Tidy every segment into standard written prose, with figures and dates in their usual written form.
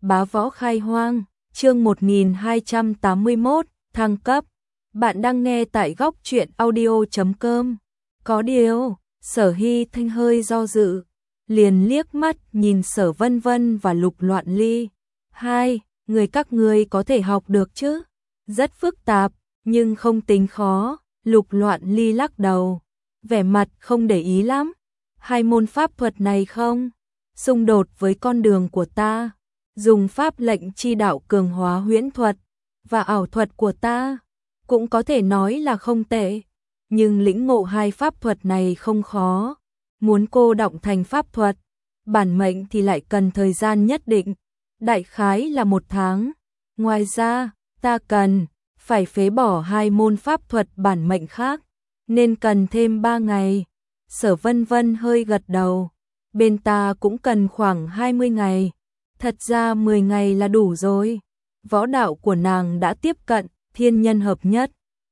Bá võ khai hoang, chương 1281, thăng cấp. Bạn đang nghe tại góc truyện audio.com. Có điều, Sở Hy Thanh hơi do dự, liền liếc mắt nhìn Sở Vân Vân và Lục Loạn Ly. Hai, người các ngươi có thể học được chứ? Rất phức tạp, nhưng không tính khó. Lục Loạn Ly lắc đầu, vẻ mặt không để ý lắm. Hai môn pháp thuật này không xung đột với con đường của ta. Dùng pháp lệnh chi đạo cường hóa huyễn thuật và ảo thuật của ta cũng có thể nói là không tệ, nhưng lĩnh ngộ hai pháp thuật này không khó. Muốn cô đọng thành pháp thuật bản mệnh thì lại cần thời gian nhất định, đại khái là 1 tháng. Ngoài ra, ta cần phải phế bỏ 2 môn pháp thuật bản mệnh khác, nên cần thêm 3 ngày. Sở Vân Vân hơi gật đầu, bên ta cũng cần khoảng 20 ngày. Thật ra 10 ngày là đủ rồi. Võ đạo của nàng đã tiếp cận thiên nhân hợp nhất,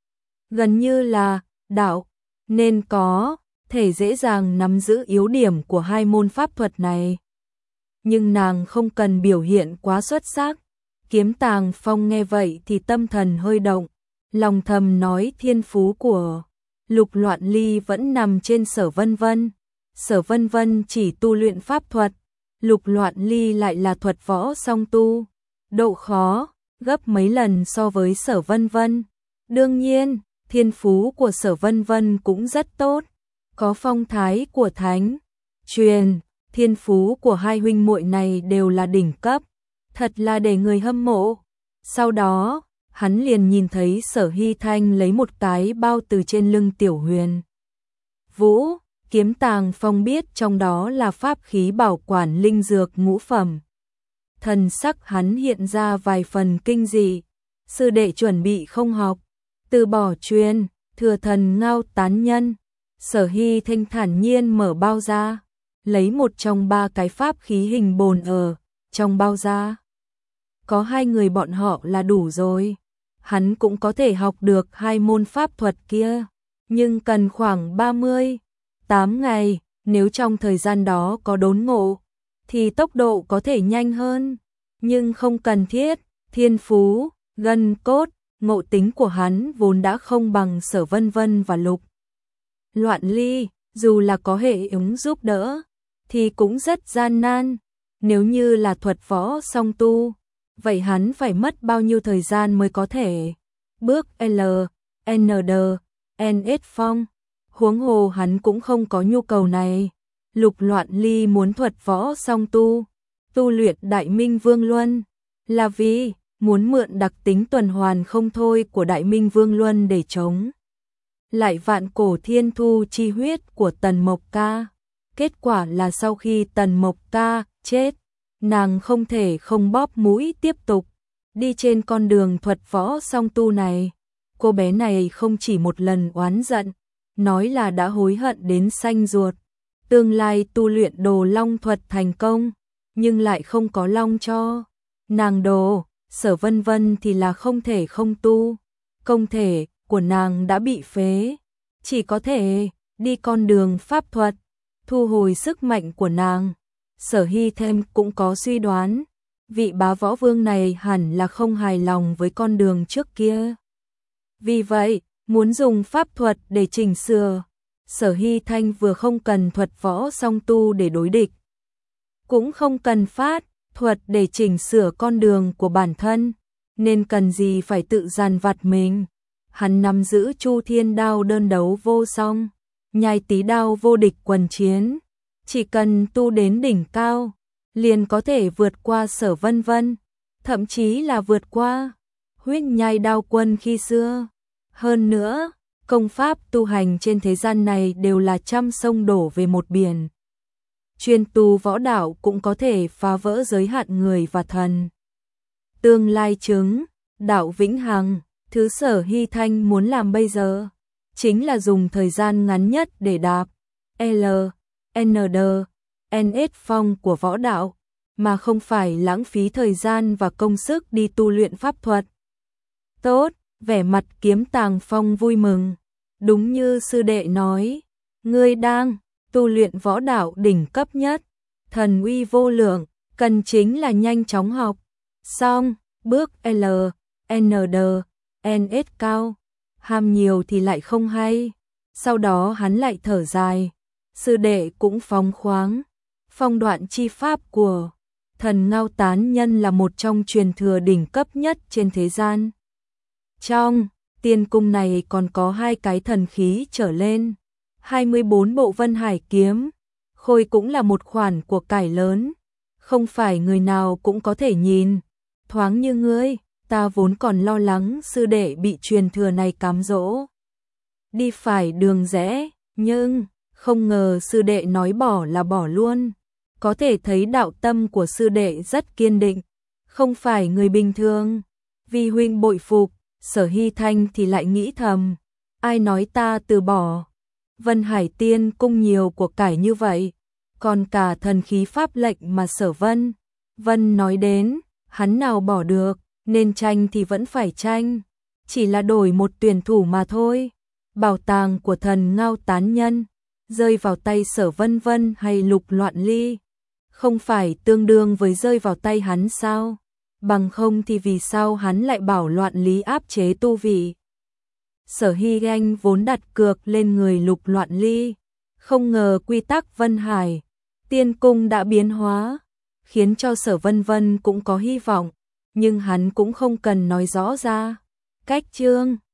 gần như là đạo, nên có thể dễ dàng nắm giữ yếu điểm của hai môn pháp thuật này. Nhưng nàng không cần biểu hiện quá xuất sắc. Kiếm Tàng Phong nghe vậy thì tâm thần hơi động, lòng thầm nói thiên phú của Lục Loạn Ly vẫn nằm trên Sở Vân Vân. Sở Vân Vân chỉ tu luyện pháp thuật, Lục Loạn Ly lại là thuật võ song tu, độ khó gấp mấy lần so với Sở Vân Vân. Đương nhiên, thiên phú của Sở Vân Vân cũng rất tốt, có phong thái của thánh truyền. Thiên phú của hai huynh muội này đều là đỉnh cấp, thật là để người hâm mộ. Sau đó, hắn liền nhìn thấy Sở Hy Thanh lấy một cái bao từ trên lưng Tiểu Huyền Vũ. Kiếm Tàng Phong biết trong đó là pháp khí bảo quản linh dược ngũ phẩm. Thần sắc hắn hiện ra vài phần kinh dị. Sư đệ chuẩn bị không học, từ bỏ truyền thừa thần ngao tán nhân. Sở Hy Thanh thản nhiên mở bao ra, lấy một trong 3 cái pháp khí hình bồn ở trong bao ra. Có 2 người bọn họ là đủ rồi. Hắn cũng có thể học được 2 môn pháp thuật kia, nhưng cần khoảng 38 ngày. Nếu trong thời gian đó có đốn ngộ thì tốc độ có thể nhanh hơn, nhưng không cần thiết. Thiên phú, gân cốt, ngộ tính của hắn vốn đã không bằng Sở Vân Vân và Lục Loạn Ly, dù là có hệ ứng giúp đỡ thì cũng rất gian nan. Nếu như là thuật võ song tu, vậy hắn phải mất bao nhiêu thời gian mới có thể bước L, N, D, N, S phong. Huống hồ hắn cũng không có nhu cầu này. Lục Loạn Ly muốn thuật võ song tu, tu luyện Đại Minh Vương Luân, là vì muốn mượn đặc tính tuần hoàn không thôi của Đại Minh Vương Luân để chống lại vạn cổ thiên thu chi huyết của Tần Mộc Ca. Kết quả là sau khi Tần Mộc Ca chết, nàng không thể không bóp mũi tiếp tục đi trên con đường thuật võ song tu này. Cô bé này không chỉ một lần oán giận, nói là đã hối hận đến xanh ruột. Tương lai tu luyện đồ long thuật thành công, nhưng lại không có long cho nàng đồ. Sở Vân Vân thì là không thể không tu, công thể của nàng đã bị phế, chỉ có thể đi con đường pháp thuật, thu hồi sức mạnh của nàng. Sở Hy thêm cũng có suy đoán, vị bá võ vương này hẳn là không hài lòng với con đường trước kia. Vì vậy, muốn dùng pháp thuật để chỉnh sửa. Sở Hy Thanh vừa không cần thuật võ song tu để đối địch, cũng không cần pháp thuật để chỉnh sửa con đường của bản thân, nên cần gì phải tự dằn vặt mình. Hắn nắm giữ Chu Thiên Đao đơn đấu vô song, Nhai Tí Đao vô địch quần chiến, chỉ cần tu đến đỉnh cao, liền có thể vượt qua Sở Vân Vân, thậm chí là vượt qua Huyết Nhai Đao quân khi xưa. Hơn nữa, công pháp tu hành trên thế gian này đều là trăm sông đổ về một biển. Chuyên tu võ đạo cũng có thể phá vỡ giới hạn người và thần. Tương lai chứng đạo vĩnh hằng. Thứ Sở Hy Thanh muốn làm bây giờ chính là dùng thời gian ngắn nhất để đạp L, N, D, N, S phong của võ đạo, mà không phải lãng phí thời gian và công sức đi tu luyện pháp thuật. Tốt, vẻ mặt Kiếm Tàng Phong vui mừng. Đúng như sư đệ nói, ngươi đang tu luyện võ đạo đỉnh cấp nhất, thần uy vô lượng, cần chính là nhanh chóng học. Xong, bước L, N, D, N, S cao, ham nhiều thì lại không hay. Sau đó hắn lại thở dài, sư đệ cũng phóng khoáng. Phong đoạn chi pháp của thần Ngao Tán Nhân là một trong truyền thừa đỉnh cấp nhất trên thế gian. Trong tiên cung này còn có 2 cái thần khí trở lên, 24 bộ Vân Hải kiếm, khôi cũng là một khoản của cải lớn, không phải người nào cũng có thể nhìn. Thoáng như ngươi, ta vốn còn lo lắng sư đệ bị truyền thừa này cám dỗ, đi phải đường rẽ, nhưng không ngờ sư đệ nói bỏ là bỏ luôn. Có thể thấy đạo tâm của sư đệ rất kiên định, không phải người bình thường. Vi huynh bội phục. Sở Hy Thanh thì lại nghĩ thầm, ai nói ta từ bỏ. Vân Hải Tiên cung nhiều của cải như vậy, còn cả thần khí pháp lệnh mà Sở Vân nói đến, hắn nào bỏ được, nên tranh thì vẫn phải tranh, chỉ là đổi một tuyển thủ mà thôi. Bảo tàng của thần Ngao Tán Nhân rơi vào tay Sở Vân hay Lục Loạn Ly, không phải tương đương với rơi vào tay hắn sao? Bằng không thì vì sao hắn lại bảo Loạn Lý áp chế tu vị? Sở Hy Anh vốn đặt cược lên người Lục Loạn Ly, không ngờ quy tắc Vân Hải Tiên cung đã biến hóa, khiến cho Sở Vân cũng có hy vọng, nhưng hắn cũng không cần nói rõ ra. Cách chương